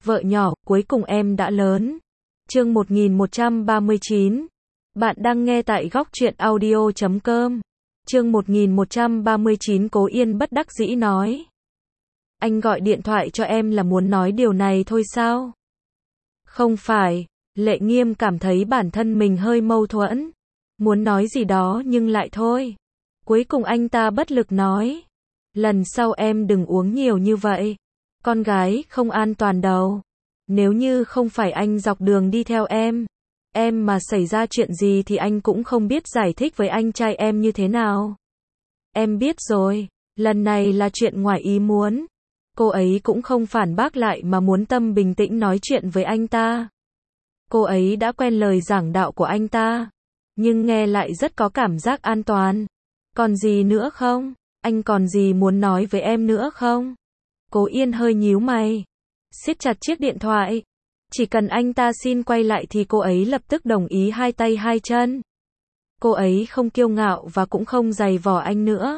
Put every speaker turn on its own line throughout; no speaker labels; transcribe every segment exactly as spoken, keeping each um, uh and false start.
Vợ nhỏ, cuối cùng em đã lớn. Chương một nghìn một trăm ba mươi chín. Bạn đang nghe tại góc truyện audio chấm com. Chương một nghìn một trăm ba mươi chín. Cố Yên bất đắc dĩ nói. Anh gọi điện thoại cho em là muốn nói điều này thôi sao? Không phải. Lệ Nghiêm cảm thấy bản thân mình hơi mâu thuẫn. Muốn nói gì đó nhưng lại thôi. Cuối cùng anh ta bất lực nói. Lần sau em đừng uống nhiều như vậy. Con gái không an toàn đâu. Nếu như không phải anh dọc đường đi theo em, em mà xảy ra chuyện gì thì anh cũng không biết giải thích với anh trai em như thế nào. Em biết rồi, lần này là chuyện ngoài ý muốn. Cô ấy cũng không phản bác lại mà muốn tâm bình tĩnh nói chuyện với anh ta. Cô ấy đã quen lời giảng đạo của anh ta, nhưng nghe lại rất có cảm giác an toàn. Còn gì nữa không? Anh còn gì muốn nói với em nữa không? Cố Yên hơi nhíu mày, siết chặt chiếc điện thoại. Chỉ cần anh ta xin quay lại thì cô ấy lập tức đồng ý hai tay hai chân. Cô ấy không kiêu ngạo và cũng không giày vò anh nữa.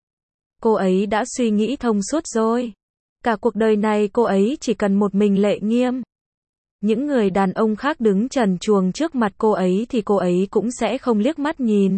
Cô ấy đã suy nghĩ thông suốt rồi. Cả cuộc đời này cô ấy chỉ cần một mình Lệ Nghiêm. Những người đàn ông khác đứng trần truồng trước mặt cô ấy thì cô ấy cũng sẽ không liếc mắt nhìn.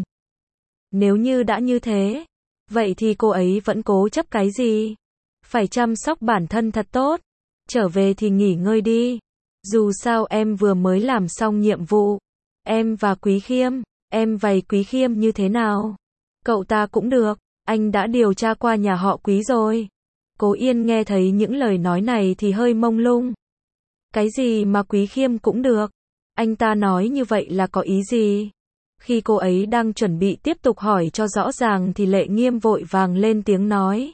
Nếu như đã như thế, vậy thì cô ấy vẫn cố chấp cái gì? Phải chăm sóc bản thân thật tốt. Trở về thì nghỉ ngơi đi. Dù sao em vừa mới làm xong nhiệm vụ. Em và Quý Khiêm, em vầy Quý Khiêm như thế nào? Cậu ta cũng được, anh đã điều tra qua nhà họ Quý rồi. Cố Yên nghe thấy những lời nói này thì hơi mông lung. Cái gì mà Quý Khiêm cũng được? Anh ta nói như vậy là có ý gì? Khi cô ấy đang chuẩn bị tiếp tục hỏi cho rõ ràng thì Lệ Nghiêm vội vàng lên tiếng nói.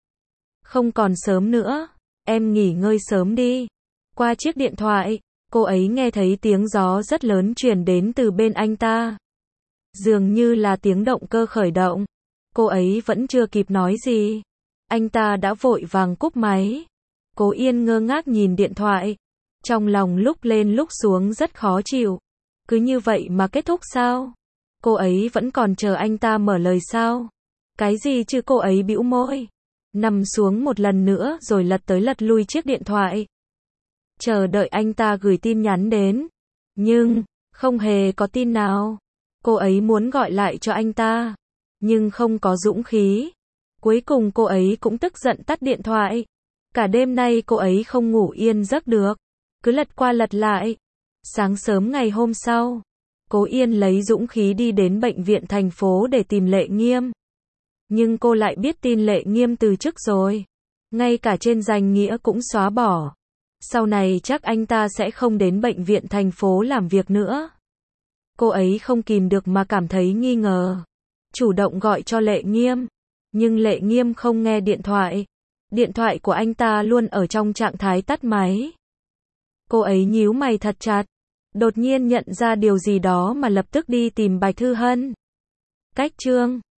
Không còn sớm nữa, em nghỉ ngơi sớm đi. Qua chiếc điện thoại, cô ấy nghe thấy tiếng gió rất lớn truyền đến từ bên anh ta. Dường như là tiếng động cơ khởi động. Cô ấy vẫn chưa kịp nói gì. Anh ta đã vội vàng cúp máy. Cố Yên ngơ ngác nhìn điện thoại. Trong lòng lúc lên lúc xuống rất khó chịu. Cứ như vậy mà kết thúc sao? Cô ấy vẫn còn chờ anh ta mở lời sao? Cái gì chứ? Cô ấy bĩu môi, nằm xuống một lần nữa rồi lật tới lật lui chiếc điện thoại. Chờ đợi anh ta gửi tin nhắn đến. Nhưng, không hề có tin nào. Cô ấy muốn gọi lại cho anh ta, nhưng không có dũng khí. Cuối cùng cô ấy cũng tức giận tắt điện thoại. Cả đêm nay cô ấy không ngủ yên giấc được. Cứ lật qua lật lại. Sáng sớm ngày hôm sau, Cố Yên lấy dũng khí đi đến bệnh viện thành phố để tìm Lệ Nghiêm. Nhưng cô lại biết tin Lệ Nghiêm từ chức rồi. Ngay cả trên danh nghĩa cũng xóa bỏ. Sau này chắc anh ta sẽ không đến bệnh viện thành phố làm việc nữa. Cô ấy không kìm được mà cảm thấy nghi ngờ. Chủ động gọi cho Lệ Nghiêm. Nhưng Lệ Nghiêm không nghe điện thoại. Điện thoại của anh ta luôn ở trong trạng thái tắt máy. Cô ấy nhíu mày thật chặt. Đột nhiên nhận ra điều gì đó mà lập tức đi tìm Bạch Thư Hân. Cách chương